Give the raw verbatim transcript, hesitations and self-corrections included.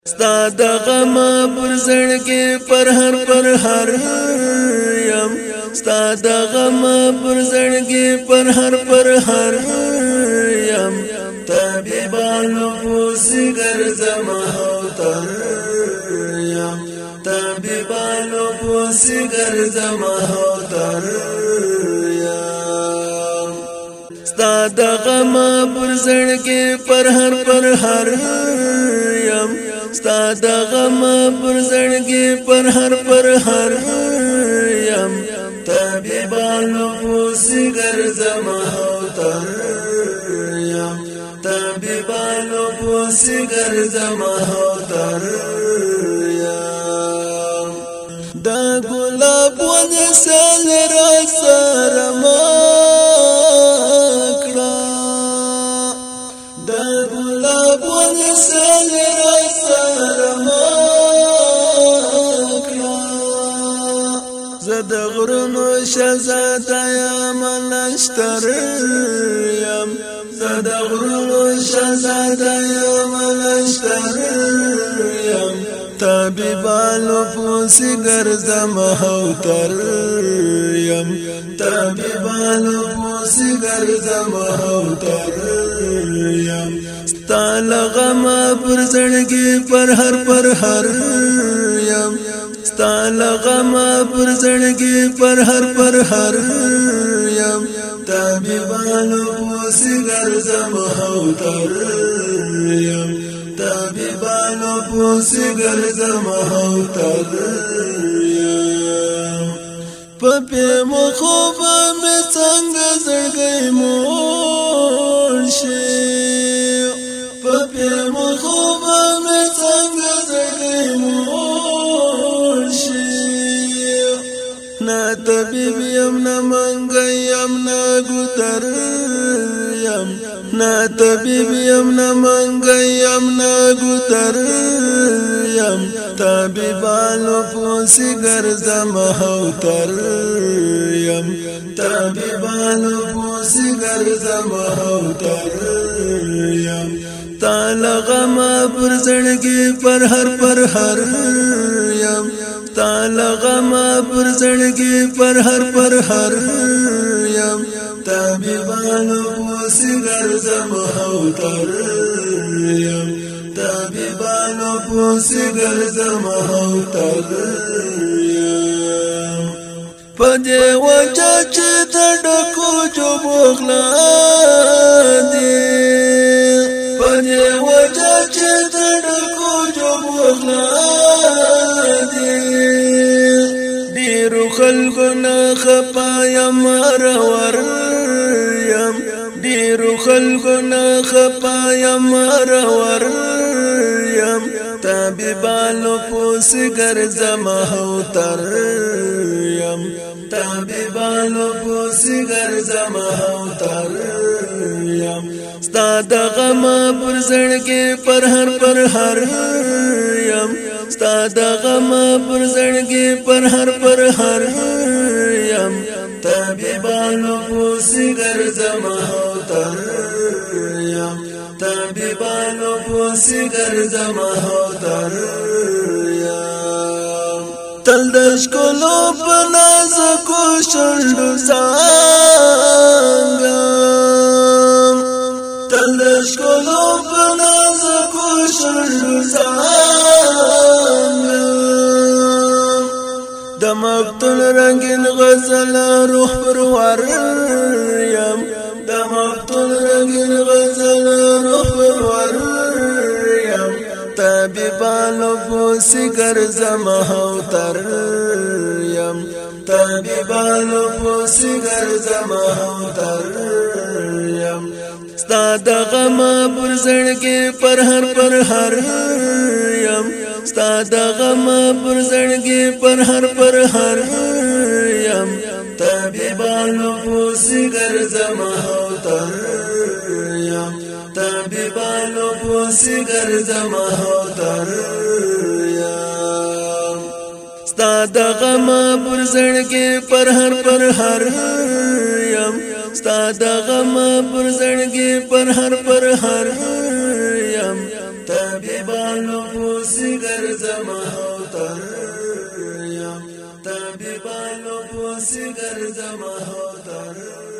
ستا د غم پر زړګي پر هر پر هر یم ستا د غم پر زړګي پر هر پر هر یم طبيبانو پوسی ګرځم هوتر یم طبيبانو پوسی ګرځم هوتر یم ستا د غم پر زړګي پر هر پر هر یم ستا د غم پر زړګي پر هر پر هر یم طبيبانو پوسی ګرځم هوتر یم طبيبانو پوسی ګرځم هوتر یم دا ګلاب ونه سال را سره ما کړه دا ګلاب ونه سال را سره ما کړه زد غرونو شهزاده یم نشتر یم زد غرونو شهزاده یم نشتر یم طبيبانو پوسی ګرځم هوتر یم طبيبانو پوسی ګرځم هوتر یم ستا لغم پر زړګي پر هر پر هر یم ستا لغم پر زړګي پر هر پر هر یم طبيبانو پوسی ګرځم هوتر یم طبيبانو پوسی ګرځم هوتر یم پپې مو خوب مې څنګه زړګي مور شي پپې مو خوب مې څنګه زړګي مور شي نا طبيب یم نا منګ یم نا ګوتر یم نا طبيب یم نا منګ یم نا ګوتر یم طبيبانو پوسی ګرځم هوتر یم طبيبانو پوسی ګرځم هوتر یم تال غم پر زړګي پر هر پر هر یم تال غم پر زړګي پر هر پر هر یم طبيبانو پوسی ګرځم هوتر یم طبيبانو پوسی ګرځم هوتر یم پدې وجه چې د ډکو جوړغلا دي پدې وجه چې د ډکو جوړغلا دي ډیرو خلکو نه خپایم رور یم ډیرو خلکو نه خپایم رور یم طبيبانو پوسی ګرځم هوتر یم طبيبانو پوسی ګرځم هوتر یم ستا د غم پر زړګي پر هر پر هر یم ستا د غم پر زړګي پر هر پر هر یم طبيبانو پوسی ګرځم هوتر یم طبيبانو پوسی ګرځم هوتر یم تل د شکلو په نازکو شونډو څنګه تل د شکلو په نازکو شونډو څنګه د مقتول رنگین غزل روح پرور یم د مقتول رنگین غزل روح پرور یم طبيبانو پوسی ګرځم هوتر یم طبيبانو پوسی ګرځم هوتر یم ستا د غم پر زړګي پر هر پر هر یم ستا د غم پر زړګي پر هر پر هر یم طبيبانو پوسی ګرځم هوتر یم طبيبانو پوسی ګرځم هوتر یم ستا د غم پر زړګي پر هر پر هر یم ستا د غم پر زړګي پر هر پر هر یم طبيبانو پوسی پوسی ګرځم هوتر یم طبيبانو پوسی ګرځم هوتر